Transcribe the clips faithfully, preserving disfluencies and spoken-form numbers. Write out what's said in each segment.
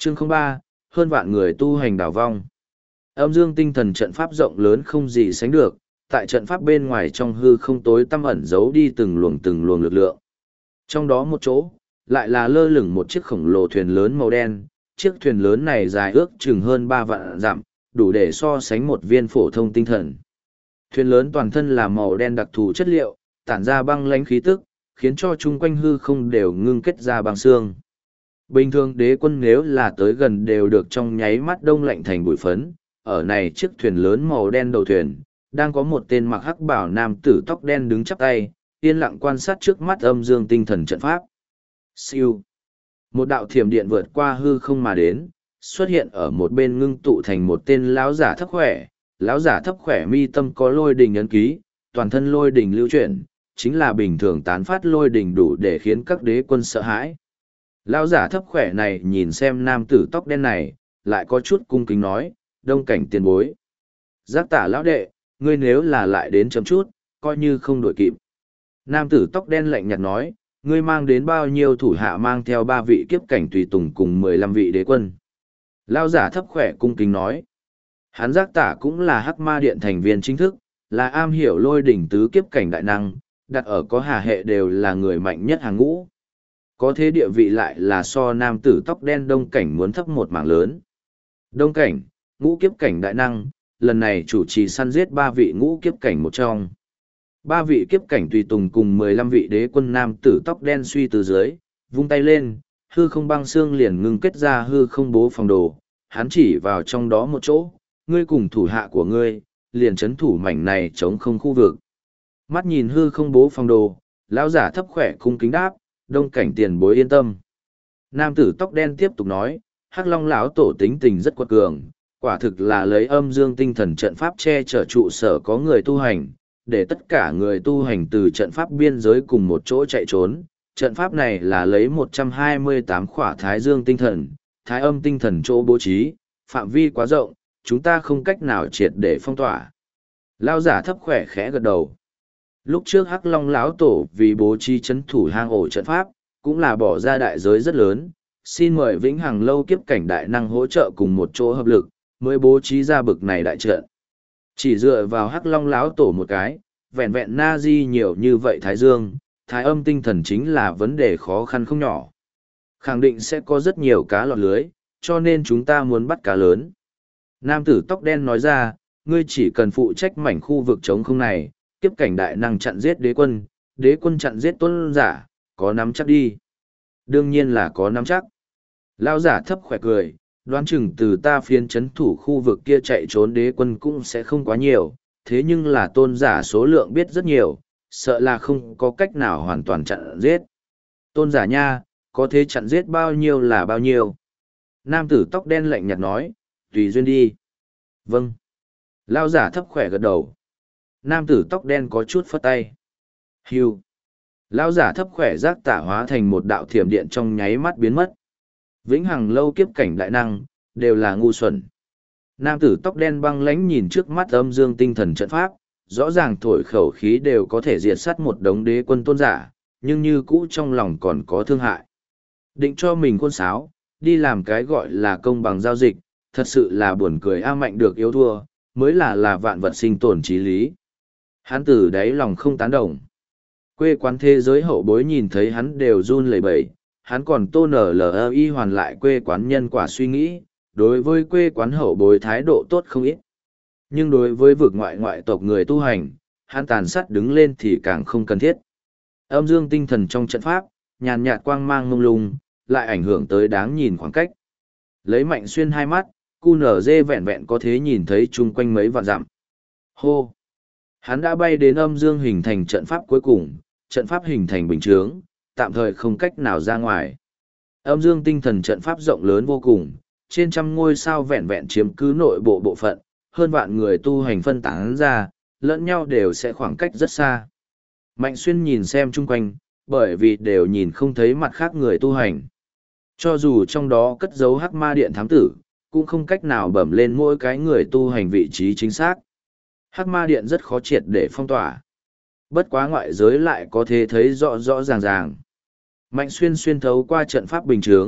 Chương không ba, hơn vạn người tu hành đảo vong. Âm dương tinh thần trận pháp rộng lớn không gì sánh được, tại trận pháp bên ngoài trong hư không tối tăm ẩn giấu đi từng luồng từng luồng lực lượng. Trong đó một chỗ, lại là lơ lửng một chiếc khổng lồ thuyền lớn màu đen, chiếc thuyền lớn này dài ước chừng hơn ba vạn dặm, đủ để so sánh một viên phổ thông tinh thần. Thuyền lớn toàn thân là màu đen đặc thù chất liệu, tản ra băng lãnh khí tức, khiến cho chung quanh hư không đều ngưng kết ra băng xương. Bình thường đế quân nếu là tới gần đều được trong nháy mắt đông lạnh thành bụi phấn, ở này chiếc thuyền lớn màu đen đầu thuyền, đang có một tên mặc hắc bào nam tử tóc đen đứng chắp tay, yên lặng quan sát trước mắt âm dương tinh thần trận pháp. Siêu. Một đạo thiểm điện vượt qua hư không mà đến, xuất hiện ở một bên ngưng tụ thành một tên lão giả thấp khỏe. Lão giả thấp khỏe mi tâm có lôi đình ấn ký, toàn thân lôi đình lưu chuyển, chính là bình thường tán phát lôi đình đủ để khiến các đế quân sợ hãi. Lão giả thấp khỏe này nhìn xem nam tử tóc đen này, lại có chút cung kính nói, đông cảnh tiền bối. Giác tả lão đệ, ngươi nếu là lại đến chấm chút, coi như không đổi kịp. Nam tử tóc đen lạnh nhạt nói, ngươi mang đến bao nhiêu thủ hạ mang theo ba vị kiếp cảnh tùy tùng cùng mười lăm vị đế quân. Lão giả thấp khỏe cung kính nói, hắn giác tả cũng là hắc ma điện thành viên chính thức, là am hiểu lôi đỉnh tứ kiếp cảnh đại năng, đặt ở có hà hệ đều là người mạnh nhất hàng ngũ. Có thế địa vị lại là so nam tử tóc đen đông cảnh muốn thấp một mảng lớn. Đông cảnh, ngũ kiếp cảnh đại năng, lần này chủ trì săn giết ba vị ngũ kiếp cảnh một trong. Ba vị kiếp cảnh tùy tùng cùng mười lăm vị đế quân nam tử tóc đen suy từ dưới, vung tay lên, hư không băng xương liền ngưng kết ra hư không bố phòng đồ, hắn chỉ vào trong đó một chỗ, ngươi cùng thủ hạ của ngươi, liền chấn thủ mảnh này chống không khu vực. Mắt nhìn hư không bố phòng đồ, lão giả thấp khỏe cung kính đáp, đông cảnh tiền bối yên tâm. Nam tử tóc đen tiếp tục nói, hắc long lão tổ tính tình rất quật cường, quả thực là lấy âm dương tinh thần trận pháp che chở trụ sở có người tu hành, để tất cả người tu hành từ trận pháp biên giới cùng một chỗ chạy trốn. Trận pháp này là lấy một trăm hai mươi tám khỏa thái dương tinh thần, thái âm tinh thần chỗ bố trí, phạm vi quá rộng, chúng ta không cách nào triệt để phong tỏa. Lao giả thấp khỏe khẽ gật đầu. Lúc trước hắc long lão tổ vì bố trí chấn thủ hang ổ trận pháp, cũng là bỏ ra đại giới rất lớn, xin mời vĩnh hằng lâu kiếp cảnh đại năng hỗ trợ cùng một chỗ hợp lực, mới bố trí ra bực này đại trận. Chỉ dựa vào hắc long lão tổ một cái, vẹn vẹn na di nhiều như vậy thái dương, thái âm tinh thần chính là vấn đề khó khăn không nhỏ. Khẳng định sẽ có rất nhiều cá lọt lưới, cho nên chúng ta muốn bắt cá lớn. Nam tử tóc đen nói ra, ngươi chỉ cần phụ trách mảnh khu vực trống không này, kiếp cảnh đại năng chặn giết đế quân, đế quân chặn giết tôn giả, có nắm chắc đi. Đương nhiên là có nắm chắc. Lao giả thấp khỏe cười, đoán chừng từ ta phiến chấn thủ khu vực kia chạy trốn đế quân cũng sẽ không quá nhiều, thế nhưng là tôn giả số lượng biết rất nhiều, sợ là không có cách nào hoàn toàn chặn giết. Tôn giả nha, có thế chặn giết bao nhiêu là bao nhiêu. Nam tử tóc đen lạnh nhạt nói, tùy duyên đi. Vâng. Lao giả thấp khỏe gật đầu. Nam tử tóc đen có chút phất tay. Hưu. Lao giả thấp khỏe giác tả hóa thành một đạo thiểm điện trong nháy mắt biến mất. Vĩnh hằng lâu kiếp cảnh đại năng, đều là ngu xuẩn. Nam tử tóc đen băng lãnh nhìn trước mắt âm dương tinh thần trận pháp, rõ ràng thổi khẩu khí đều có thể diệt sát một đống đế quân tôn giả, nhưng như cũ trong lòng còn có thương hại. Định cho mình khôn sáo, đi làm cái gọi là công bằng giao dịch, thật sự là buồn cười a mạnh được yếu thua, mới là là vạn vật sinh tồn trí lý. Hắn từ đáy lòng không tán đồng. Quê quán thế giới hậu bối nhìn thấy hắn đều run lẩy bẩy, hắn còn tô nở lờ y hoàn lại quê quán nhân quả suy nghĩ, đối với quê quán hậu bối thái độ tốt không ít. Nhưng đối với vực ngoại ngoại tộc người tu hành, hắn tàn sát đứng lên thì càng không cần thiết. Âm dương tinh thần trong trận pháp, nhàn nhạt quang mang mông lung, lại ảnh hưởng tới đáng nhìn khoảng cách. Lấy mạnh xuyên hai mắt, cu nở dê vẹn vẹn có thể nhìn thấy chung quanh mấy vạn dặm. Hô! Hắn đã bay đến âm dương hình thành trận pháp cuối cùng, trận pháp hình thành bình chướng, tạm thời không cách nào ra ngoài. Âm dương tinh thần trận pháp rộng lớn vô cùng, trên trăm ngôi sao vẹn vẹn chiếm cứ nội bộ bộ phận, hơn vạn người tu hành phân tán ra, lẫn nhau đều sẽ khoảng cách rất xa. Mạnh xuyên nhìn xem chung quanh, bởi vì đều nhìn không thấy mặt khác người tu hành. Cho dù trong đó cất giấu hắc ma điện thám tử, cũng không cách nào bẩm lên mỗi cái người tu hành vị trí chính xác. Hắc ma điện rất khó triệt để phong tỏa. Bất quá ngoại giới lại có thể thấy rõ rõ ràng ràng. Mạnh xuyên xuyên thấu qua trận pháp bình chướng,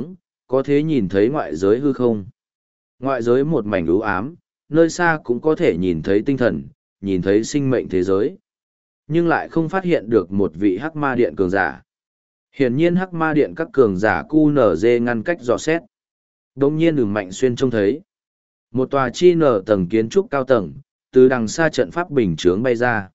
có thể nhìn thấy ngoại giới hư không. Ngoại giới một mảnh u ám, nơi xa cũng có thể nhìn thấy tinh thần, nhìn thấy sinh mệnh thế giới. Nhưng lại không phát hiện được một vị hắc ma điện cường giả. Hiển nhiên hắc ma điện các cường giả cu nở dê ngăn cách dò xét. Đông nhiên đường Mạnh Xuyên trông thấy. Một tòa chi nở tầng kiến trúc cao tầng, từ đằng xa trận pháp bình chướng bay ra.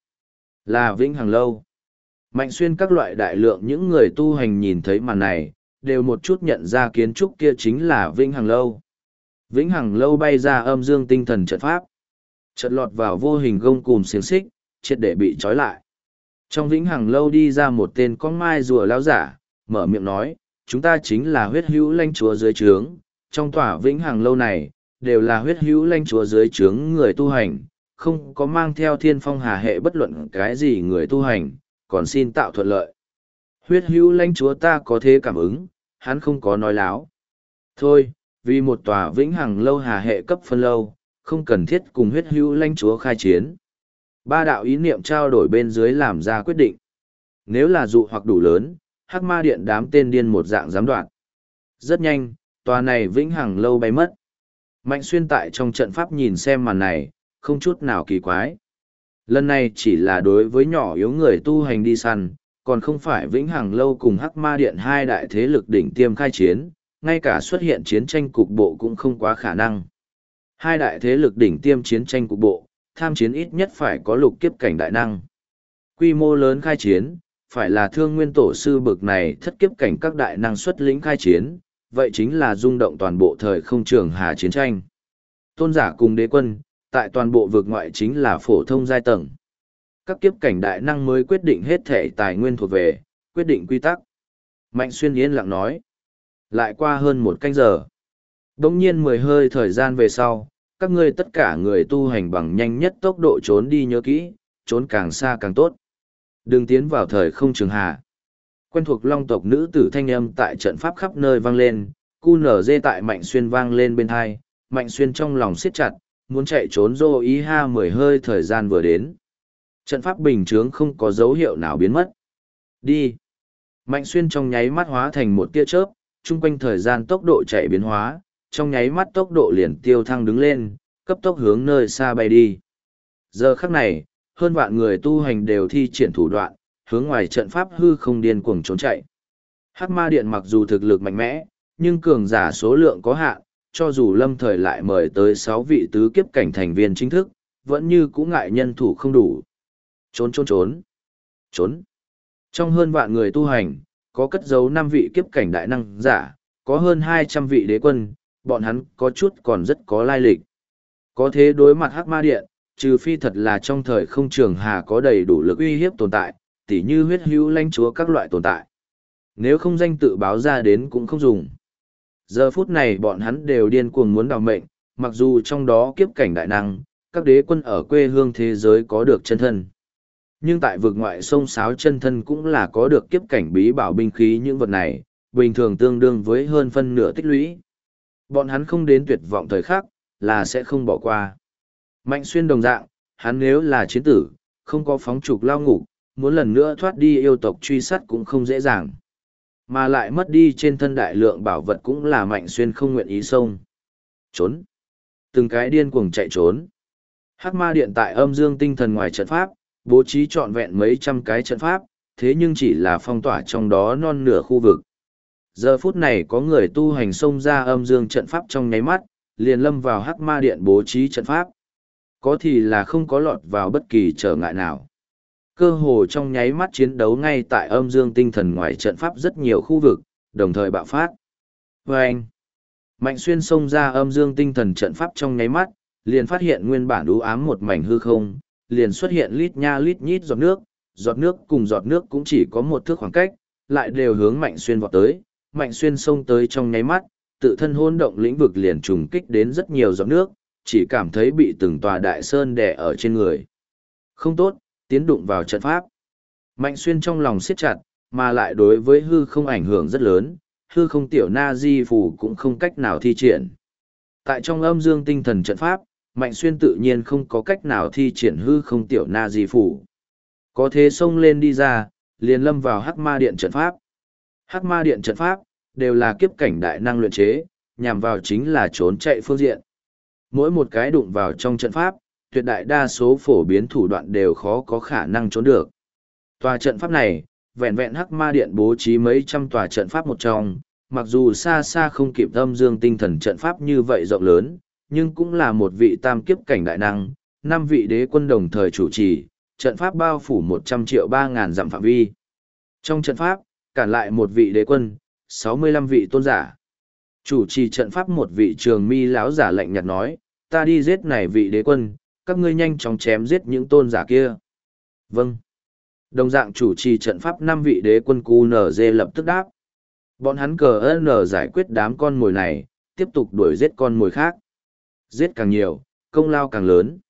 Là Vĩnh Hằng Lâu. Mạnh Xuyên các loại đại lượng những người tu hành nhìn thấy màn này, đều một chút nhận ra kiến trúc kia chính là Vĩnh Hằng Lâu. Vĩnh Hằng Lâu bay ra âm dương tinh thần trận pháp. Chợt lọt vào vô hình gông cùm xiềng xích, triệt để bị trói lại. Trong Vĩnh Hằng Lâu đi ra một tên con mai rùa lão giả, mở miệng nói, chúng ta chính là huyết hữu lãnh chúa dưới trướng. Trong tòa Vĩnh Hằng Lâu này, đều là huyết hữu lãnh chúa dưới trướng người tu hành, không có mang theo thiên phong hà hệ bất luận cái gì người tu hành, còn xin tạo thuận lợi. Huyết hữu lãnh chúa ta có thế cảm ứng, hắn không có nói láo. Thôi, vì một tòa Vĩnh Hằng Lâu hà hệ cấp phân lâu, không cần thiết cùng huyết hữu lãnh chúa khai chiến. Ba đạo ý niệm trao đổi bên dưới làm ra quyết định. Nếu là dụ hoặc đủ lớn, hắc ma điện đám tên điên một dạng giám đoạn. Rất nhanh, tòa này Vĩnh Hằng Lâu bay mất. Mạnh Xuyên tại trong trận pháp nhìn xem màn này, không chút nào kỳ quái. Lần này chỉ là đối với nhỏ yếu người tu hành đi săn, còn không phải Vĩnh Hằng Lâu cùng hắc ma điện hai đại thế lực đỉnh tiêm khai chiến, ngay cả xuất hiện chiến tranh cục bộ cũng không quá khả năng. Hai đại thế lực đỉnh tiêm chiến tranh cục bộ, tham chiến ít nhất phải có lục kiếp cảnh đại năng. Quy mô lớn khai chiến, phải là Thương Nguyên tổ sư bực này thất kiếp cảnh các đại năng xuất lĩnh khai chiến, vậy chính là rung động toàn bộ thời không trường hà chiến tranh. Tôn giả cùng đế quân, tại toàn bộ vực ngoại chính là phổ thông giai tầng. Các kiếp cảnh đại năng mới quyết định hết thể tài nguyên thuộc về, quyết định quy tắc. Mạnh Xuyên yên lặng nói. Lại qua hơn một canh giờ. Đống nhiên mười hơi thời gian về sau, các ngươi tất cả người tu hành bằng nhanh nhất tốc độ trốn đi nhớ kỹ, trốn càng xa càng tốt. Đừng tiến vào thời không trường hà. Quen thuộc long tộc nữ tử thanh âm tại trận pháp khắp nơi vang lên, cu nở dê tại Mạnh Xuyên vang lên bên hai, Mạnh Xuyên trong lòng siết chặt, muốn chạy trốn dô ý ha mười hơi thời gian vừa đến. Trận pháp bình chướng không có dấu hiệu nào biến mất. Đi. Mạnh Xuyên trong nháy mắt hóa thành một tia chớp, chung quanh thời gian tốc độ chạy biến hóa, trong nháy mắt tốc độ liền tiêu thăng đứng lên, cấp tốc hướng nơi xa bay đi. Giờ khắc này, hơn vạn người tu hành đều thi triển thủ đoạn, hướng ngoài trận pháp hư không điên cuồng trốn chạy. Hắc ma điện mặc dù thực lực mạnh mẽ, nhưng cường giả số lượng có hạn, cho dù lâm thời lại mời tới sáu vị tứ kiếp cảnh thành viên chính thức, vẫn như cũ ngại nhân thủ không đủ. Trốn trốn trốn. Trốn. Trong hơn vạn người tu hành, có cất giấu năm vị kiếp cảnh đại năng giả, có hơn hai trăm vị đế quân, bọn hắn có chút còn rất có lai lịch. Có thế đối mặt hắc ma điện, trừ phi thật là trong thời không trường hà có đầy đủ lực uy hiếp tồn tại, tỉ như huyết hữu lãnh chúa các loại tồn tại. Nếu không danh tự báo ra đến cũng không dùng. Giờ phút này bọn hắn đều điên cuồng muốn đào mệnh, mặc dù trong đó kiếp cảnh đại năng, các đế quân ở quê hương thế giới có được chân thân. Nhưng tại vực ngoại sông sáo chân thân cũng là có được kiếp cảnh bí bảo binh khí, những vật này, bình thường tương đương với hơn phân nửa tích lũy. Bọn hắn không đến tuyệt vọng thời khắc, là sẽ không bỏ qua. Mạnh Xuyên đồng dạng, hắn nếu là chiến tử, không có phóng trục lao ngục, muốn lần nữa thoát đi yêu tộc truy sát cũng không dễ dàng. Mà lại mất đi trên thân đại lượng bảo vật cũng là Mạnh Xuyên không nguyện ý xông. Trốn. Từng cái điên cuồng chạy trốn. Hắc ma điện tại âm dương tinh thần ngoài trận pháp, bố trí trọn vẹn mấy trăm cái trận pháp, thế nhưng chỉ là phong tỏa trong đó non nửa khu vực. Giờ phút này có người tu hành xông ra âm dương trận pháp trong nháy mắt, liền lâm vào hắc ma điện bố trí trận pháp. Có thì là không có lọt vào bất kỳ trở ngại nào. Cơ hồ trong nháy mắt chiến đấu ngay tại âm dương tinh thần ngoài trận pháp rất nhiều khu vực, đồng thời bạo phát. Và anh, Mạnh Xuyên xông ra âm dương tinh thần trận pháp trong nháy mắt, liền phát hiện nguyên bản u ám một mảnh hư không, liền xuất hiện lít nha lít nhít giọt nước, giọt nước cùng giọt nước cũng chỉ có một thước khoảng cách, lại đều hướng Mạnh Xuyên vọt tới. Mạnh Xuyên xông tới trong nháy mắt, tự thân hôn động lĩnh vực liền trùng kích đến rất nhiều giọt nước, chỉ cảm thấy bị từng tòa đại sơn đè ở trên người. Không tốt, tiến đụng vào trận pháp. Mạnh Xuyên trong lòng siết chặt, mà lại đối với hư không ảnh hưởng rất lớn, hư không tiểu na di phù cũng không cách nào thi triển. Tại trong âm dương tinh thần trận pháp, Mạnh Xuyên tự nhiên không có cách nào thi triển hư không tiểu na di phù. Có thế xông lên đi ra, liền lâm vào hắc ma điện trận pháp. Hắc ma điện trận pháp, đều là kiếp cảnh đại năng luyện chế, nhằm vào chính là trốn chạy phương diện. Mỗi một cái đụng vào trong trận pháp, tuyệt đại đa số phổ biến thủ đoạn đều khó có khả năng trốn được. Tòa trận pháp này, vẹn vẹn Hắc Ma Điện bố trí mấy trăm tòa trận pháp một trong, mặc dù xa xa không kịp âm dương tinh thần trận pháp như vậy rộng lớn, nhưng cũng là một vị tam kiếp cảnh đại năng, năm vị đế quân đồng thời chủ trì, trận pháp bao phủ một trăm triệu ba ngàn dặm phạm vi. Trong trận pháp, cản lại một vị đế quân, sáu mươi lăm vị tôn giả. Chủ trì trận pháp một vị trường mi lão giả lạnh nhạt nói, ta đi giết này vị đế quân, các ngươi nhanh chóng chém giết những tôn giả kia. Vâng. Đồng dạng chủ trì trận pháp năm vị đế quân cu nở dê lập tức đáp. Bọn hắn cờ ơn giải quyết đám con mồi này, tiếp tục đuổi giết con mồi khác. Giết càng nhiều, công lao càng lớn.